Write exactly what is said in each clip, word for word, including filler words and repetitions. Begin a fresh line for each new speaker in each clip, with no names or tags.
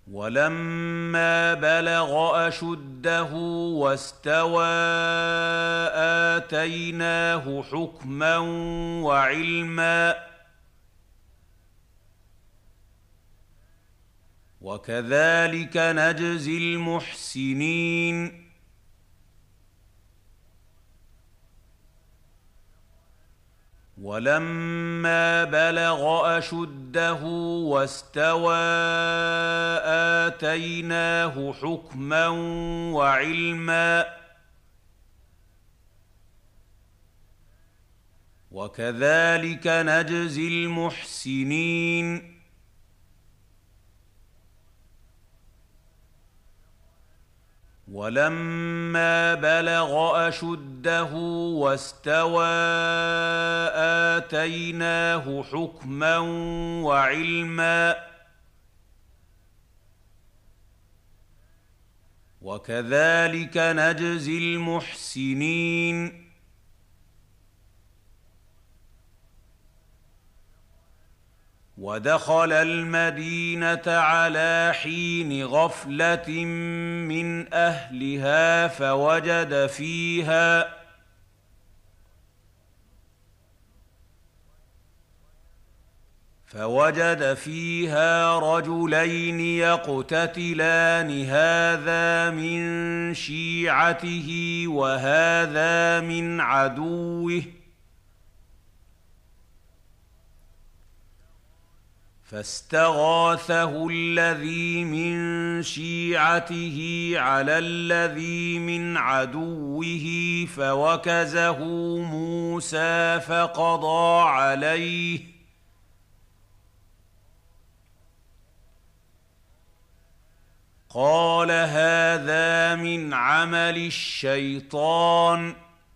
ولما بلغ أشده واستوى آتيناه حكما وعلما وكذلك نجزي المحسنين ولما بلغ أشده واستوى آتيناه حكما وعلما وكذلك نجزي المحسنين ولما بلغ أشده واستوى آتيناه حكما وعلما وكذلك نجزي المحسنين ودخل المدينة على حين غفلة من أهلها فوجد فيها فوجد فيها رجلين يقتتلان هذا من شيعته وهذا من عدوه فاستغاثه الذي من شيعته على الذي من عدوه فوكزه موسى فقضى عليه قال هذا من عمل الشيطان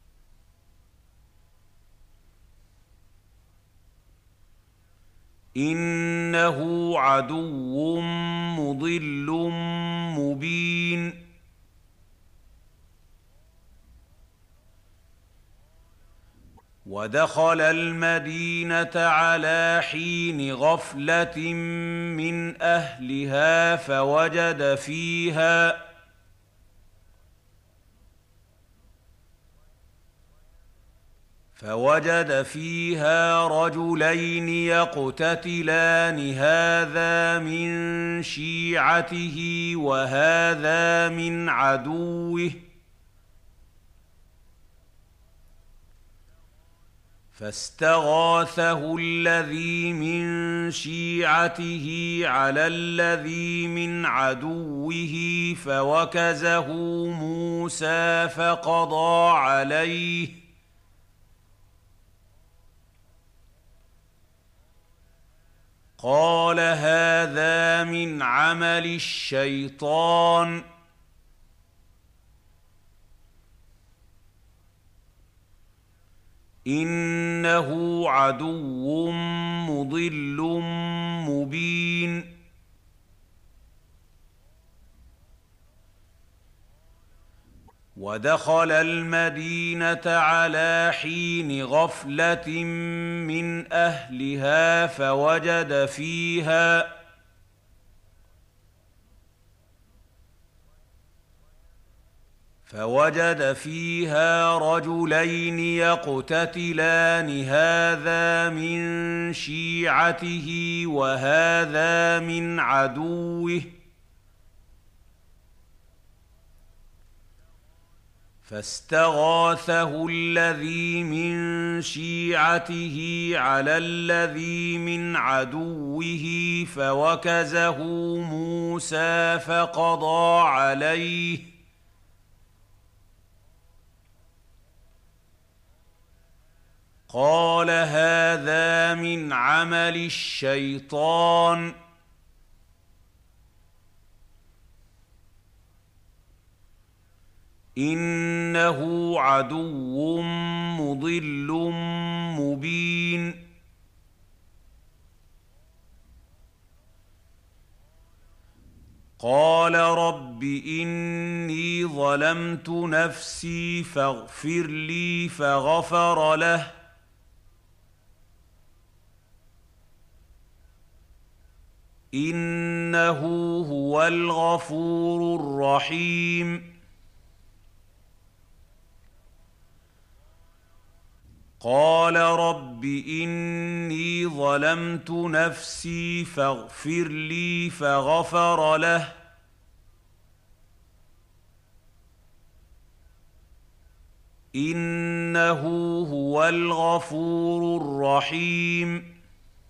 إنه عدو مضل مبين ودخل المدينة على حين غفلة من أهلها فوجد فيها فوجد فيها رجلين يقتتلان هذا من شيعته وهذا من عدوه فاستغاثه الذي من شيعته على الذي من عدوه فوكزه موسى فقضى عليه قال هذا من عمل الشيطان إنه عدو مضل مبين ودخل المدينة على حين غفلة من أهلها فوجد فيها فوجد فيها رجلين يقتتلان هذا من شيعته وهذا من عدوه فاستغاثه الذي من شيعته على الذي من عدوه فوكزه موسى فقضى عليه قال هذا من عمل الشيطان إنه عدو مضل مبين قال رب إني ظلمت نفسي فاغفر لي فغفر له إنه هو الغفور الرحيم قال رب إني ظلمت نفسي فاغفر لي فغفر له إنه هو الغفور الرحيم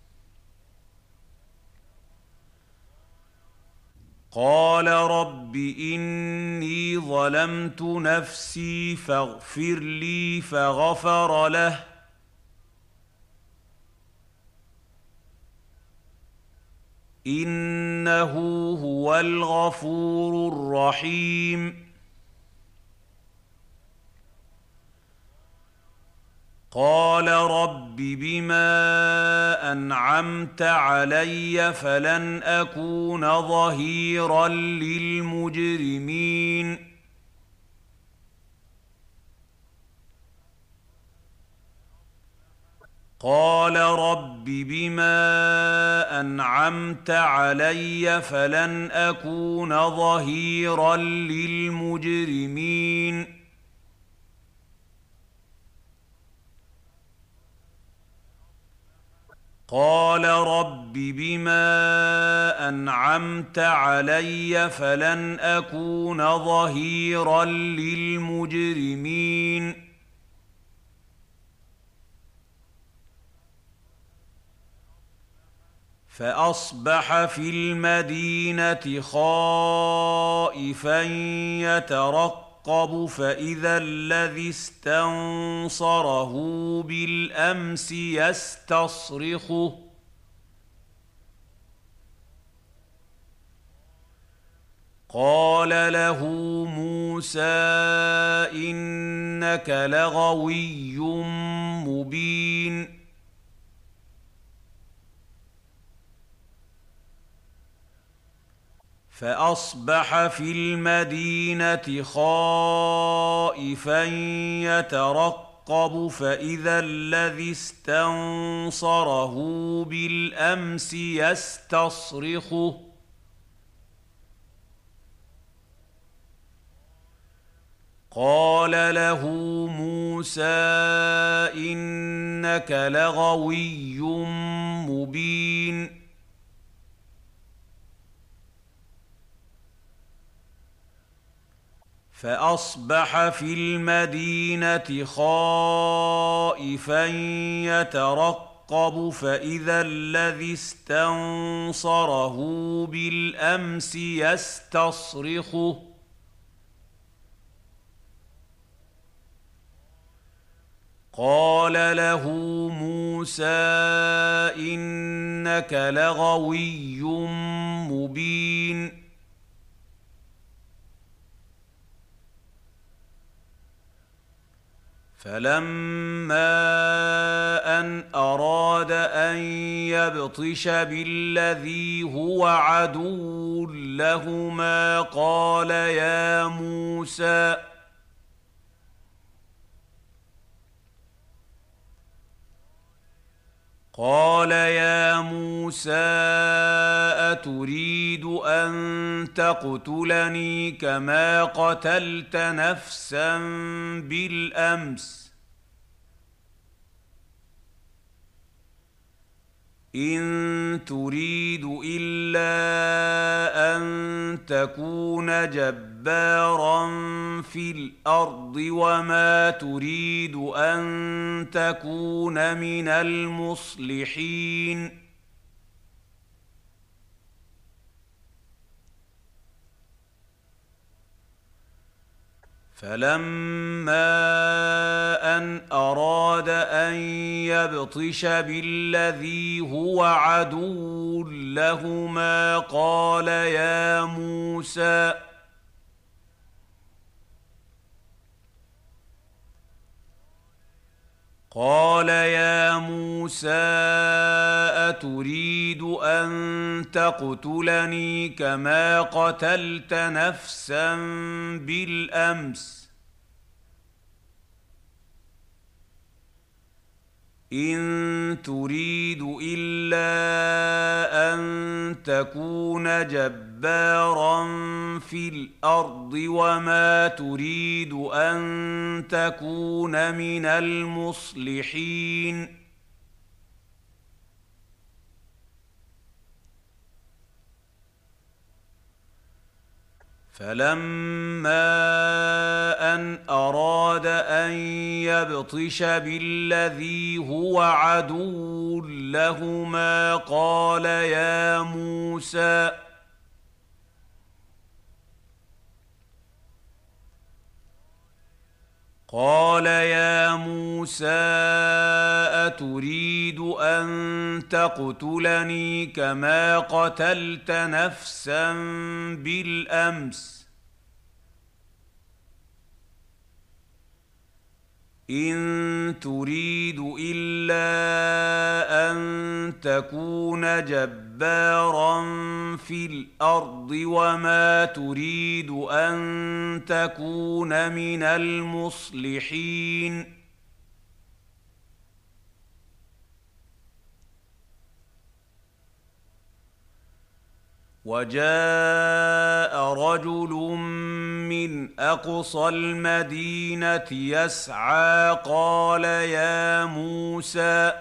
قال رب إني ظلمت نفسي فاغفر لي فغفر له إنه هو الغفور الرحيم قال رب بما أنعمت علي فلن أكون ظهيرا للمجرمين قال رب بما أنعمت علي فلن أكون ظهيرا للمجرمين قال رب بما أنعمت علي فلن أكون ظهيرا للمجرمين فأصبح في المدينة خائفا يترقب فإذا الذي استنصره بالأمس يستصرخه قال له موسى إنك لغوي مبين فأصبح في المدينة خائفا يترقب فإذا الذي استنصره بالأمس يستصرخه قال له موسى إنك لغوي مبين فأصبح في المدينة خائفا يترقب فإذا الذي استنصره بالأمس يستصرخه قال له موسى إنك لغوي مبين فلما أن أراد أن يبطش بالذي هو عدو لهما قال يا موسى قال يا موسى أتريد أن تقتلني كما قتلت نفسا بالأمس إن تريد إلا أن تكون جبارا في الأرض وما تريد أن تكون من المصلحين فلما أن أراد أن يبطش بالذي هو عدو لهما قال يا موسى قال يا موسى أتريد أن تقتلني كما قتلت نفسا بالأمس إن تريد إلا أن تكون جبارا في الأرض وما تريد أن تكون من المصلحين فلما أن أراد أن يبطش بالذي هو عدو لهما قال يا موسى قال يا موسى أتريد أن تقتلني كما قتلت نفسا بالأمس إن تريد إلا أن تكون جبارا في الأرض وما تريد أن تكون من المصلحين وجاء رجل من أقصى المدينة يسعى قال يا موسى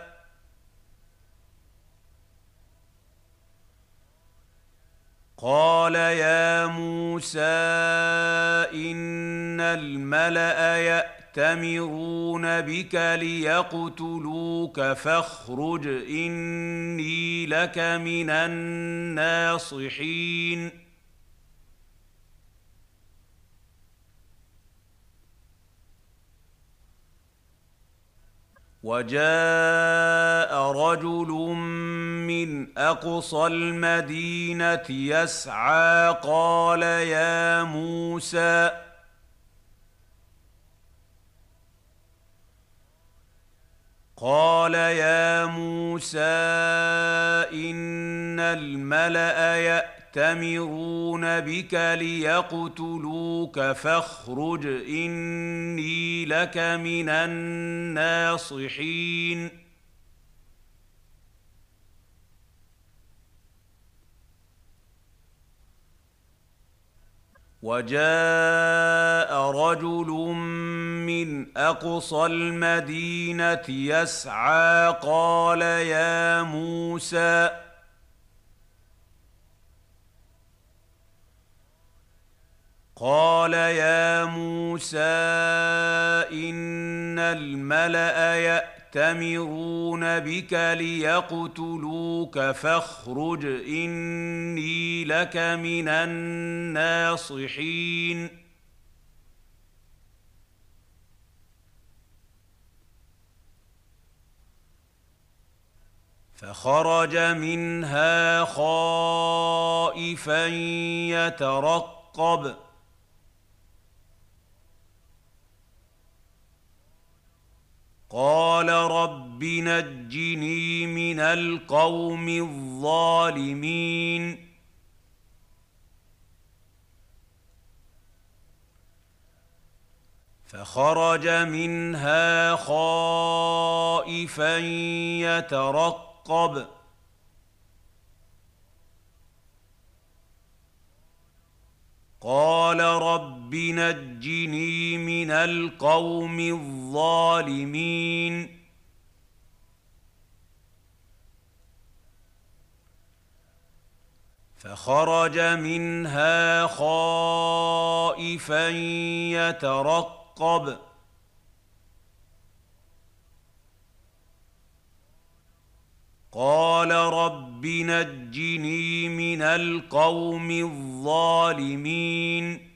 قال يا موسى إن الملأ يأتمرون بك ليقتلوك فاخرج إني لك من الناصحين وجاء رجل من أقصى المدينة يسعى قال يا موسى قال يا موسى إن الملأ يأتمرون بك ليقتلوك فاخرج إني لك من الناصحين وجاء رجل من أقصى المدينة يسعى قال يا موسى قال يا موسى إن الملأ يأتمرون بك ليقتلوك فاخرج إني لك من الناصحين فخرج منها خائفا يترقب قال رب نجني من القوم الظالمين فخرج منها خائفا يترقب قال رب نجني من القوم الظالمين فخرج منها خائفا يترقب قال رب نجني من القوم الظالمين